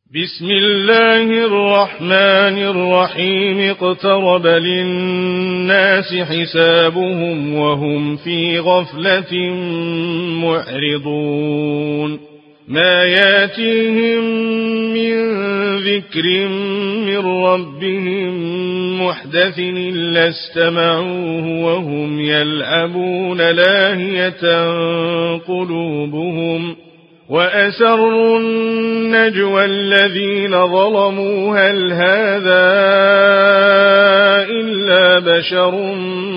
بسم الله الرحمن الرحيم اقترب للناس حسابهم وهم في غفلة معرضون ما ياتيهم من ذكر من ربهم محدث إلا استمعوه وهم يلعبون لاهية قلوبهم وأسروا النجوى الذين ظلموا هل هذا إلا بشر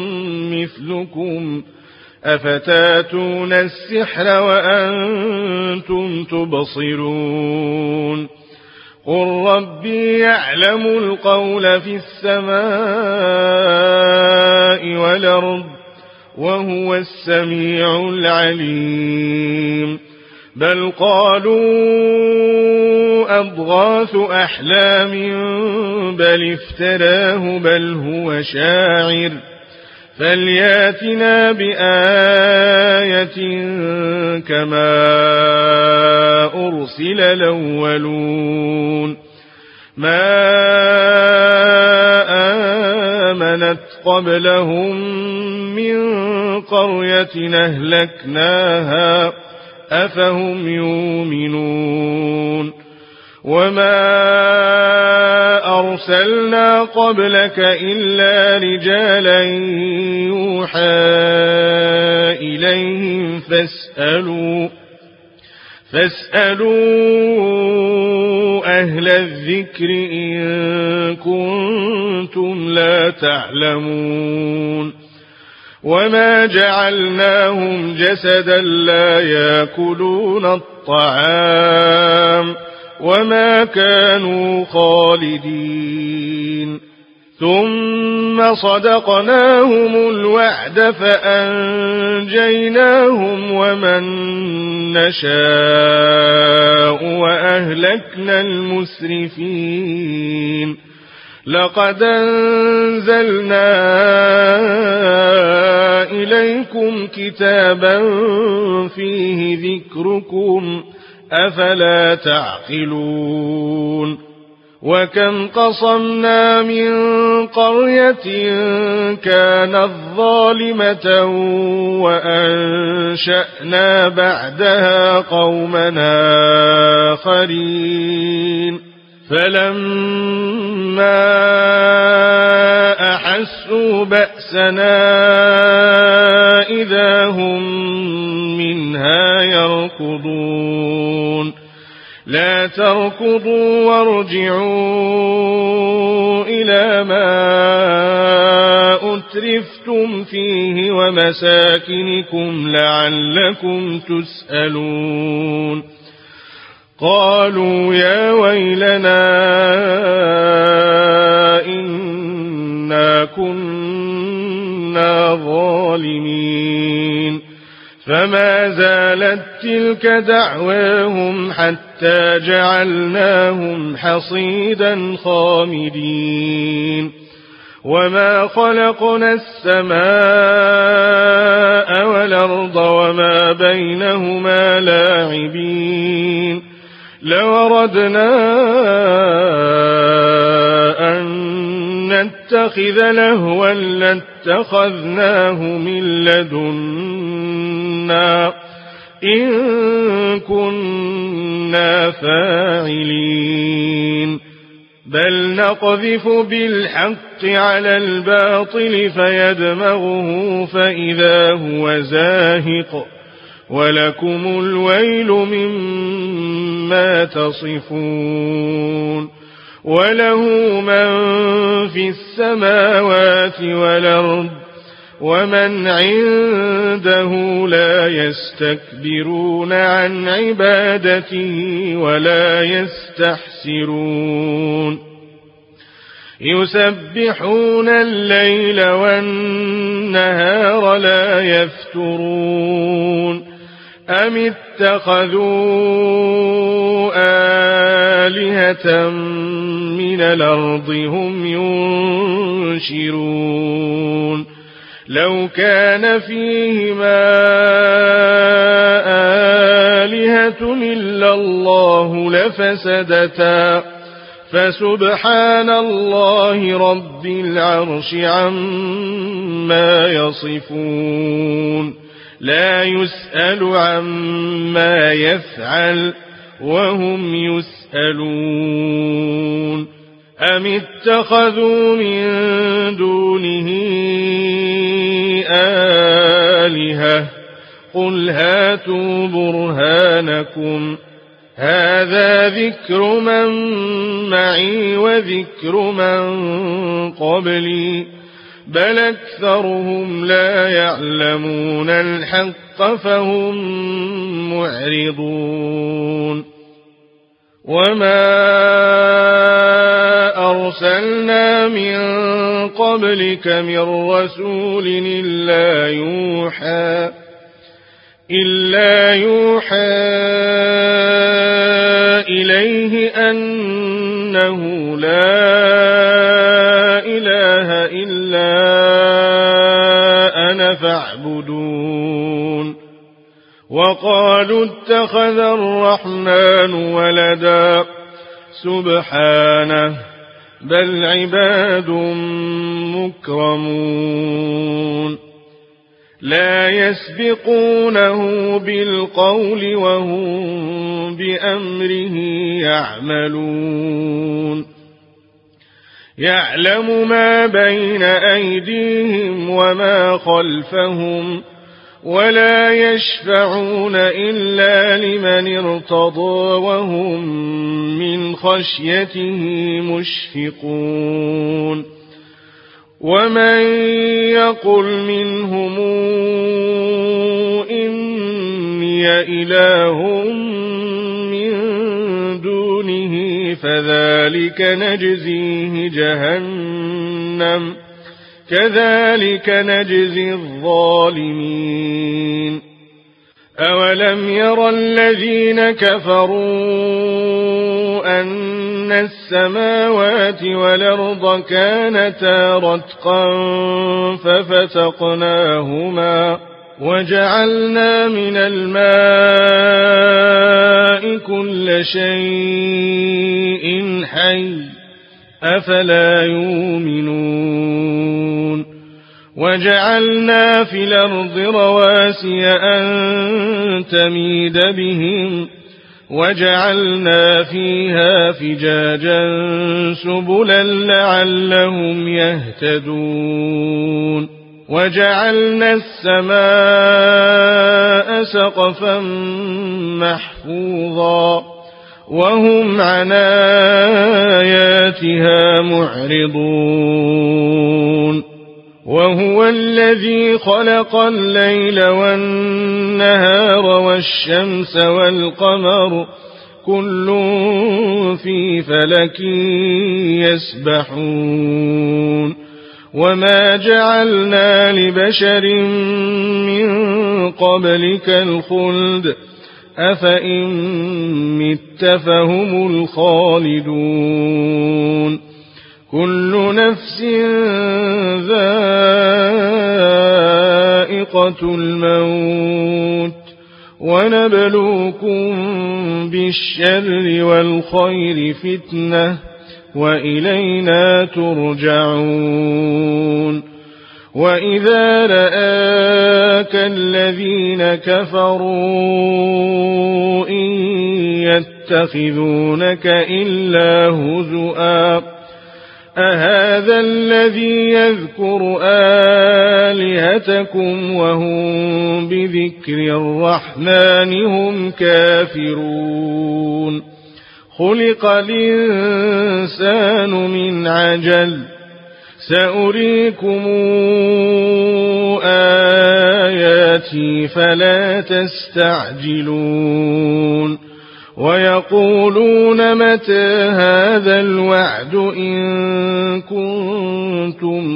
مثلكم أفتاتون السحر وأنتم تبصرون قل ربي يعلم القول في السماء والأرض وهو السميع العليم بل قالوا أضغاث أحلام بل افتراه بل هو شاعر فلياتنا بآية كما أرسل الأولون ما آمنت قبلهم من قرية أهلكناها أفهم يؤمنون وما أرسلنا قبلك إلا رجالا يوحى إليهم فاسألوا أهل الذكر إن كنتم لا تعلمون وما جعلناهم جسدا لا يأكلون الطعام وما كانوا خالدين ثم صدقناهم الوعد فأنجيناهم ومن نشاء وأهلكنا المسرفين لقد أنزلنا إليكم كتابا فيه ذكركم أفلا تعقلون وكم قصمنا من قرية كانت ظالمة وأنشأنا بعدها قومنا آخرين فلما أحسوا بأسنا إذا هم منها يركضون لا تركضوا وارجعوا إلى ما أترفتم فيه ومساكنكم لعلكم تسألون قالوا يا ويلنا إنا كنا ظالمين فما زالت تلك دعواهم حتى جعلناهم حصيدا خامدين وما خلقنا السماء والأرض وما بينهما لاعبين لو أردنا أن نتخذ لهوا لاتخذناه من لدنا إن كنا فاعلين بل نقذف بالحق على الباطل فيدمغه فإذا هو زاهق ولكم الويل مما تصفون وله من في السماوات والأرض ومن عنده لا يستكبرون عن عبادته ولا يستحسرون يسبحون الليل والنهار لا يفترون أم اتخذوا آلهة من الأرض هم ينشرون لو كان فيهما آلهة إلا الله لفسدتا فسبحان الله رب العرش عما يصفون لا يسأل عما يفعل وهم يسألون أم اتخذوا من دونه آلهة قل هاتوا برهانكم هذا ذكر من معي وذكر من قبلي بل أكثرهم لا يعلمون الحق فهم معرضون وما أرسلنا من قبلك من رسول إلا يوحى إليه أنه لا إله إلا أنا فاعبدون وقالوا اتخذ الرحمن ولدا سبحانه بل عباد مكرمون لا يسبقونه بالقول وهم بأمره يعملون يعلم ما بين أيديهم وما خلفهم ولا يشفعون إلا لمن ارتضى وهم من خشيته مشفقون ومن يقل منهم إني إله من دونه فذلك نجزيه جهنم كذلك نجزي الظالمين أولم ير الذين كفروا أن السماوات والأرض كانتا رتقا ففتقناهما وجعلنا من الماء كل شيء حي أفلا يؤمنون وجعلنا في الأرض رواسي أن تميد بهم وجعلنا فيها فجاجا سبلا لعلهم يهتدون وجعلنا السماء سقفا محفوظا وهم عن آياتها معرضون وهو الذي خلق الليل والنهار والشمس والقمر كل في فلك يسبحون وما جعلنا لبشر من قبلك الخلد أفإن مت فهم الخالدون كل نفس ذائقة الموت ونبلوكم بالشر والخير فتنة وإلينا ترجعون وإذا رآك الذين كفروا إن يتخذونك إلا هزؤا أهذا الذي يذكر آلهتكم وهم بذكر الرحمن هم كافرون خلق الإنسان من عجل سأريكم آياتي فلا تستعجلون ويقولون متى هذا الوعد إن كنتم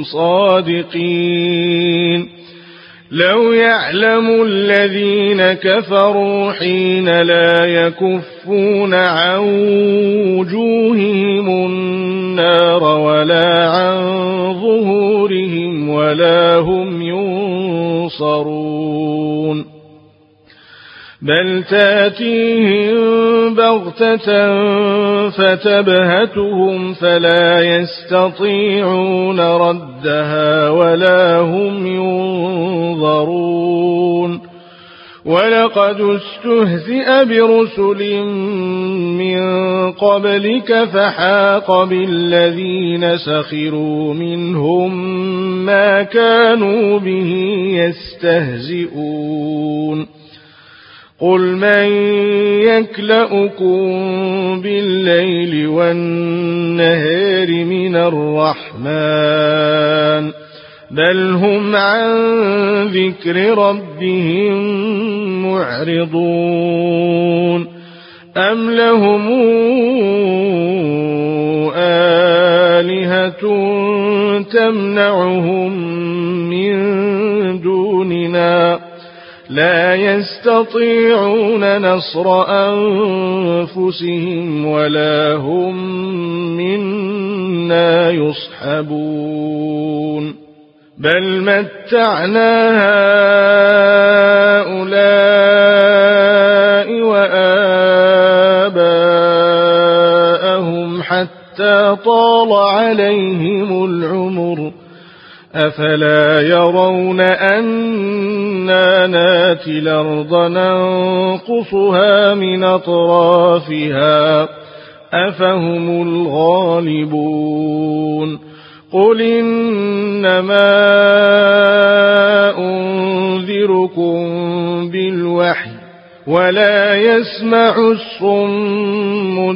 صادقين لو يعلم الذين كفروا حين لا يكفون عن وجوههم النار ولا عن ظهورهم ولا هم ينصرون بل تاتيهم بغتة فتبهتهم فلا يستطيعون ردها ولا هم ينظرون ولقد استهزئ برسل من قبلك فحاق بالذين سخروا منهم ما كانوا به يستهزئون قل من يكلؤكم بالليل والنهار من الرحمن بل هم عن ذكر ربهم معرضون أم لهم آلهة تمنعهم من دوننا لا يستطيعون نصر أنفسهم ولا هم منا يصحبون بل متعنا هؤلاء وآباءهم حتى طال عليهم العمر أفلا يرون أنا ناتي الأرض ننقصها من أطرافها أفهم الغالبون قل إنما أنذركم بالوحي ولا يسمع الصم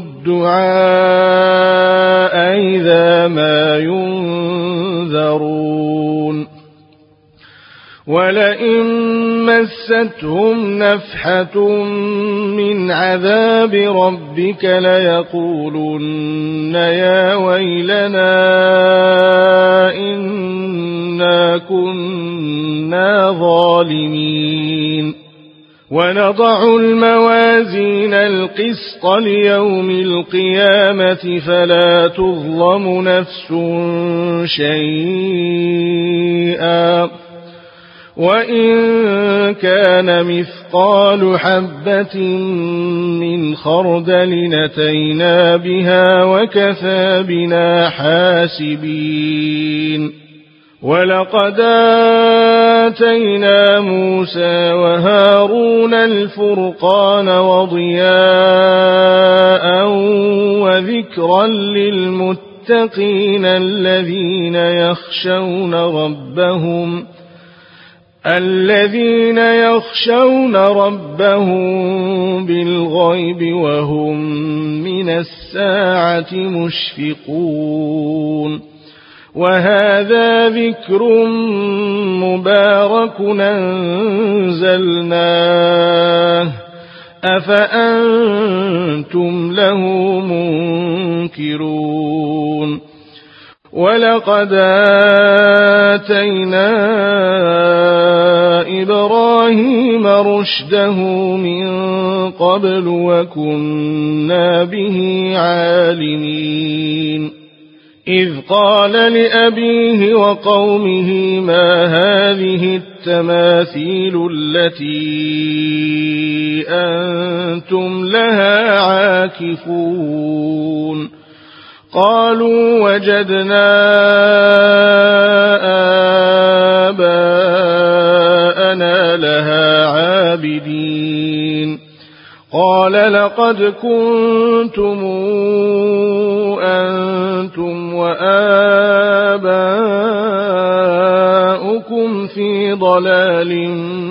الدعاء إذا ما ينذرون ولئن مستهم نفحة من عذاب ربك ليقولن يا ويلنا إنا كنا ظالمين ونضع الموازين القسط ليوم القيامة فلا تظلم نفس شيئا وإن كان مثقال حبة من خردل أتينا بها وكفى بنا حاسبين ولقد آتينا موسى وهارون الفرقان وضياء وذكرا للمتقين الذين يخشون ربهم بالغيب وهم من الساعة مشفقون وهذا ذكر مبارك أنزلناه أفأنتم له منكرون ولقد آتينا إبراهيم رشده من قبل وكنا به عالمين إذ قال لأبيه وقومه ما هذه التماثيل التي أنتم لها عاكفون قالوا وجدنا آباءنا لها عابدين قال لقد كنتم أنتم وآباؤكم في ضلال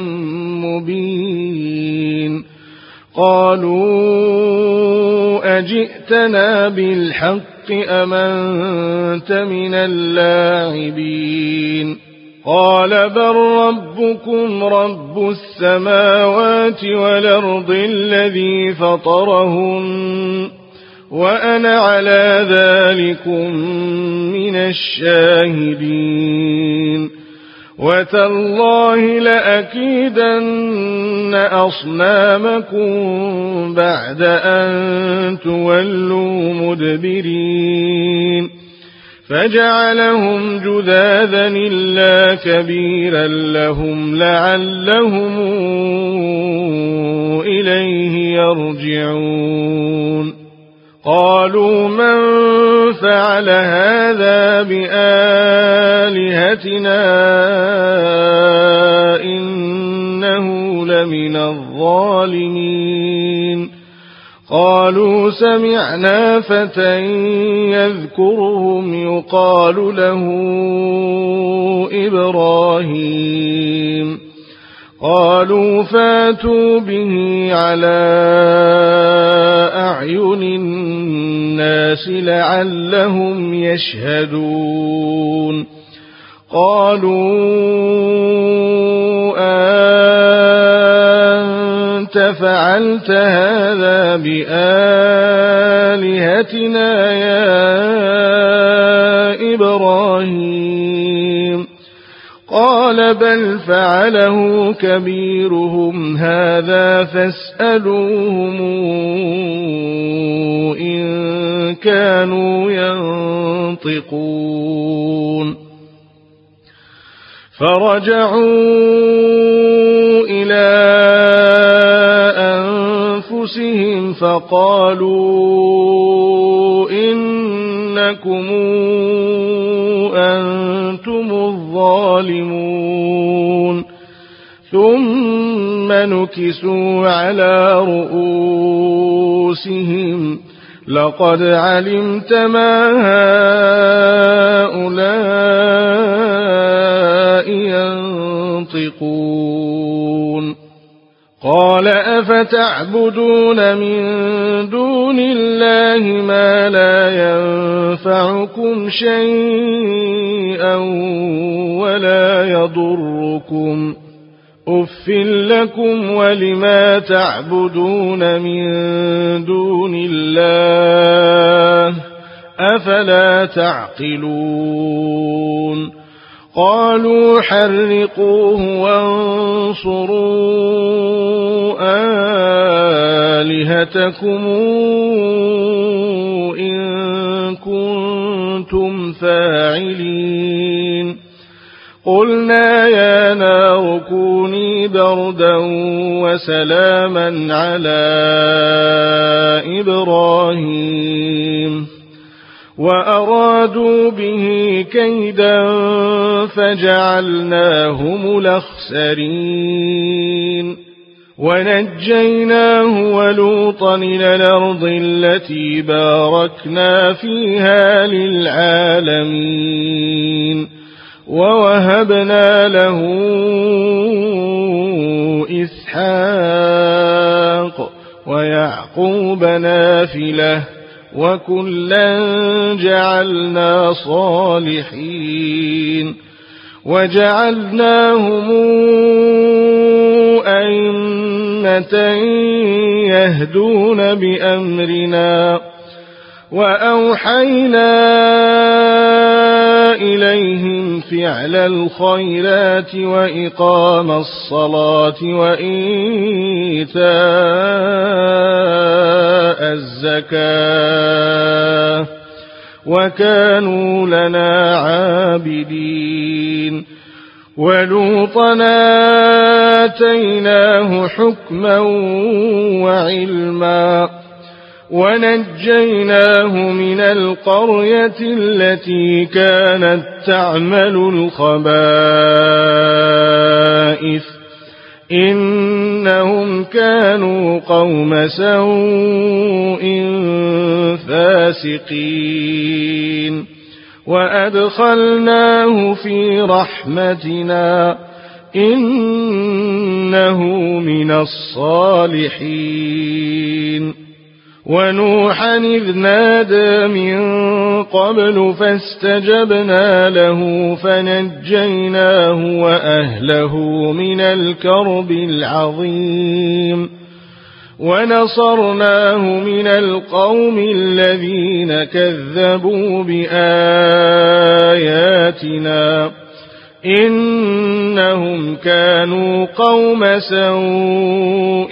مبين قالوا أجئتنا بالحق أم أنت من اللاعبين قال بل ربكم رب السماوات والأرض الذي فطرهن وأنا على ذلكم من الشاهدين وتالله لأكيدن أصنامكم بعد أن تولوا مدبرين فجعلهم جذاذا إلا كبيرا لهم لعلهم إليه يرجعون قالوا من فعل هذا بآلهتنا إنه لمن الظالمين قالوا سمعنا فتى يذكرهم يقال له إبراهيم قالوا فاتوا به على أعين الناس لعلهم يشهدون قالوا أنت فعلت هذا بآلهتنا يا إبراهيم قال بل فعله كبيرهم هذا فاسألوهم إن كانوا ينطقون فرجعوا إلى أنفسهم فقالوا إنكم أنتم الظالمون ثم نكسوا على رؤوسهم لقد علمت ما هؤلاء ينطقون قال أفتعبدون من دون الله ما لا ينفعكم شيئا ولا يضركم أف لكم ولما تعبدون من دون الله أفلا تعقلون قالوا حرقوه وانصروا آلهتكم إن كنتم فاعلين قلنا يا نار كوني بردا وسلاما على إبراهيم وأرادوا به كيدا فجعلناهم الأخسرين ونجيناه ولوطا إلى الأرض التي باركنا فيها للعالمين ووهبنا له إسحاق ويعقوب نافلة وكلا جعلنا صالحين وجعلناهم أئمة يهدون بأمرنا وأوحينا إليهم فعل الخيرات وإقام الصلاة وإيتاء الزكاة وكانوا لنا عابدين ولوطا آتيناه حكما وعلما ونجيناه من القرية التي كانت تعمل الخبائث إنهم كانوا قوم سوء فاسقين وأدخلناه في رحمتنا إنه من الصالحين ونوحا إذ نادى من قبل فاستجبنا له فنجيناه وأهله من الكرب العظيم ونصرناه من القوم الذين كذبوا بآياتنا إنهم كانوا قوم سوء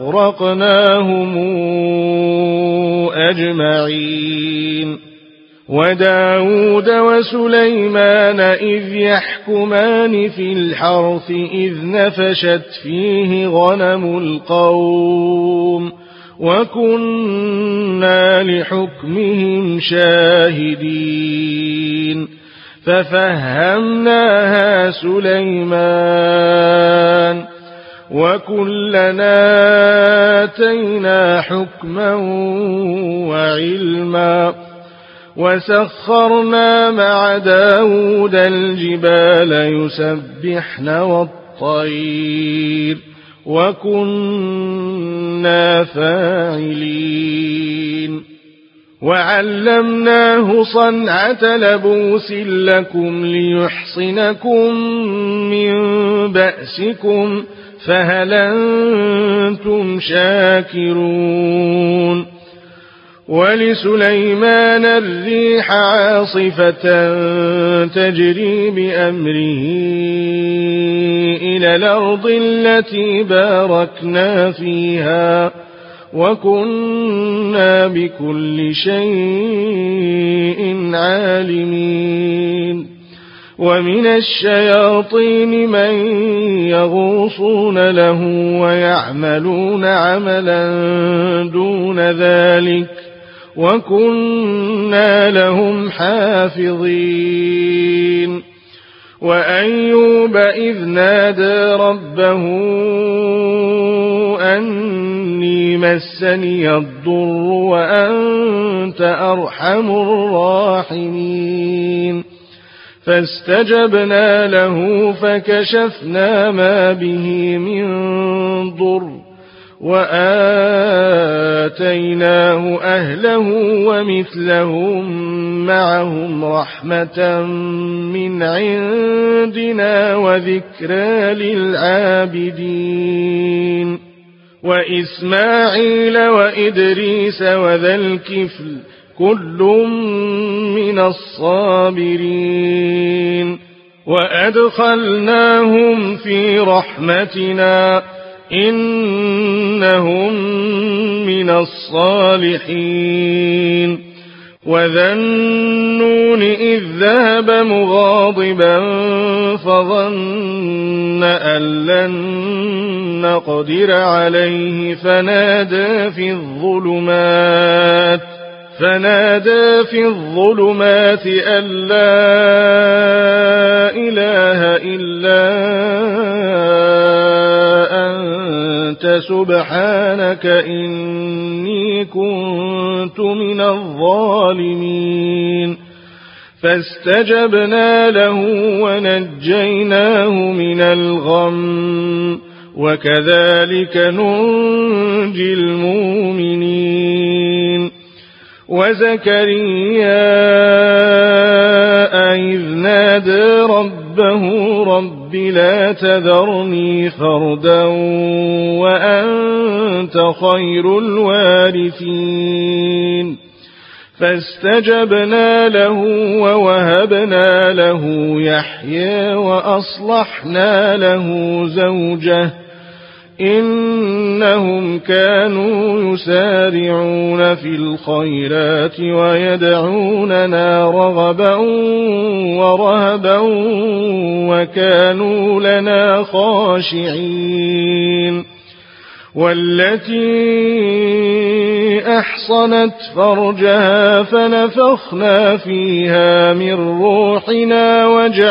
فأغرقناهم أجمعين وداود وسليمان إذ يحكمان في الحرث إذ نفشت فيه غنم القوم وكنا لحكمهم شاهدين ففهمناها سليمان وكلنا آتينا حكما وعلما وسخرنا مع داود الجبال يسبحن والطير وكنا فاعلين وعلمناه صنعة لبوس لكم ليحصنكم من بأسكم فهل أنتم شاكرون ولسليمان الريح عاصفة تجري بأمره إلى الأرض التي باركنا فيها وكنا بكل شيء عالمين ومن الشياطين من يغوصون له ويعملون عملا دون ذلك وكنا لهم حافظين وأيوب إذ نادى ربه أني مسني الضر وأنت أرحم الراحمين فاستجبنا له فكشفنا ما به من ضر وآتيناه أهله ومثلهم معهم رحمة من عندنا وذكرى للعابدين وإسماعيل وإدريس وذا الكفل كل من الصابرين وأدخلناهم في رحمتنا إنهم من الصالحين وذا النون إذ ذهب مغاضبا فظن أن لن نقدر عليه فنادى في الظلمات أن لا إله إلا أنت سبحانك إني كنت من الظالمين فاستجبنا له ونجيناه من الغم وكذلك ننجي المؤمنين وزكريا إذ نادى ربه رب لا تذرني فردا وأنت خير الوارثين فاستجبنا له ووهبنا له يحيى وأصلحنا له زوجه إنهم كانوا يسارعون في الخيرات ويدعوننا رغبا ورهبا وكانوا لنا خاشعين والتي أحصنت فرجها فنفخنا فيها من روحنا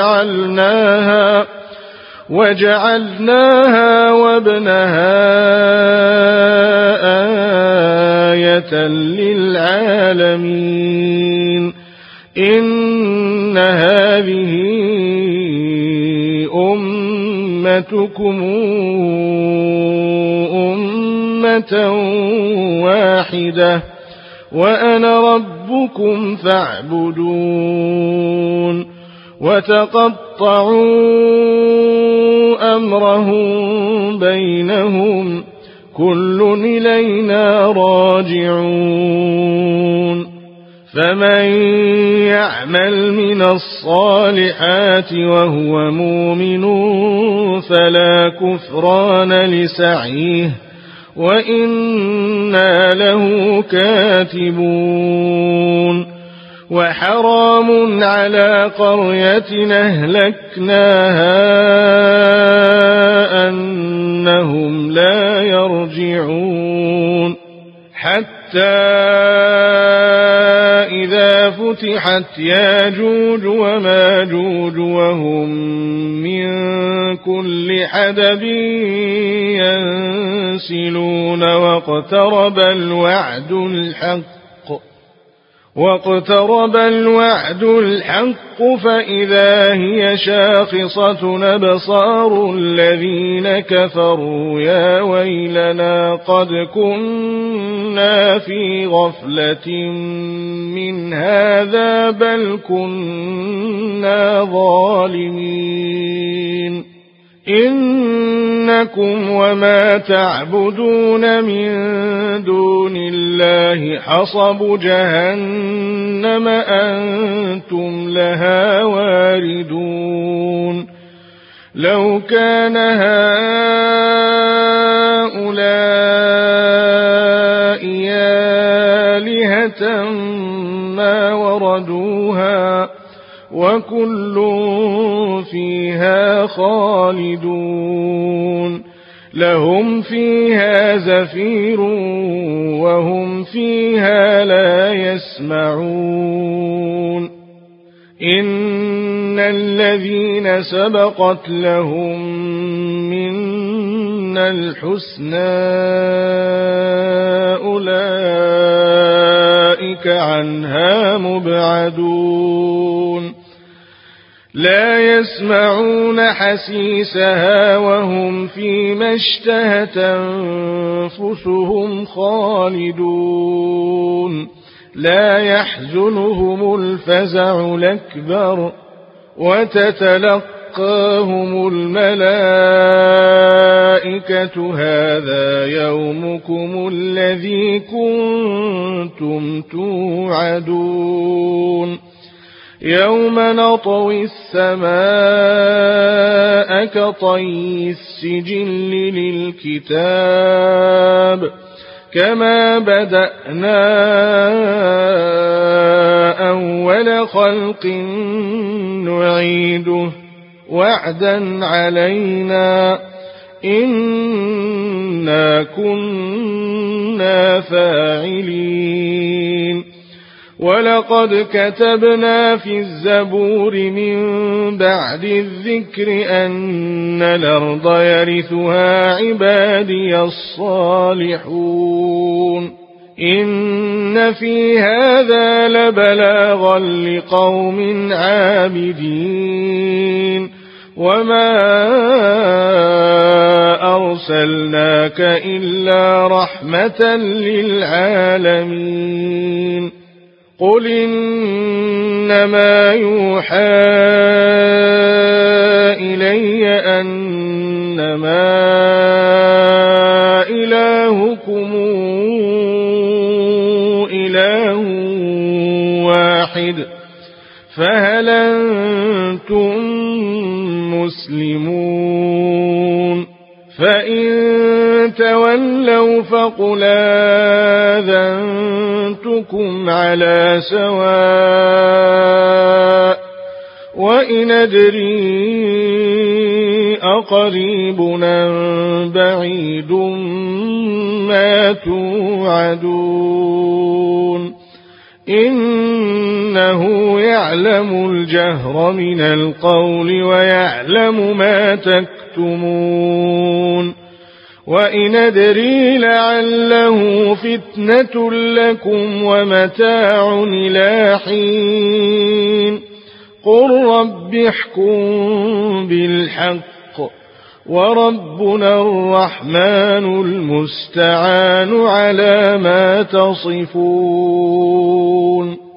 وجعلناها وابنها آية للعالمين إن هذه أمتكم أمة واحدة وأنا ربكم فاعبدون وتقطعوا أمرهم بينهم كل إلينا راجعون فمن يعمل من الصالحات وهو مؤمن فلا كفران لسعيه وإنا له كاتبون وحرام على قرية أهلكناها أنهم لا يرجعون حتى إذا فتحت ياجوج وماجوج وهم من كل حدب ينسلون واقترب الوعد الحق فإذا هي شاخصة أبصار الذين كفروا يا ويلنا قد كنا في غفلة من هذا بل كنا ظالمين إنكم وما تعبدون من دون الله حصب جهنم أنتم لها واردون لو كان هؤلاء آلهة ما وردوها وكل فيها خالدون لهم فيها زفير وهم فيها لا يسمعون إن الذين سبقت لهم منا الحسنى أولئك عنها مبعدون لا يسمعون حسيسها وهم فيما اشتهت أنفسهم خالدون لا يحزنهم الفزع الأكبر وتتلقاهم الملائكة هذا يومكم الذي كنتم توعدون يوم نطوي السماء كطي السجل للكتاب كما بدأنا أول خلق نعيده وعدا علينا إنا كنا فاعلين ولقد كتبنا في الزبور من بعد الذكر أن الأرض يرثها عبادي الصالحون إن في هذا لبلاغا لقوم عابدين وما أرسلناك إلا رحمة للعالمين قل إنما يوحى إلي أنما إلهكم إله واحد فهل أنتم مسلمون فإن تولوا فقل آذنتكم على سواء وإن أدري أقريب أم بعيد ما توعدون إنه يعلم الجهر من القول ويعلم ما تكتمون وإن أدري لعله فتنة لكم ومتاع إلى حين قل رب احكم بالحق وربنا الرحمن المستعان على ما تصفون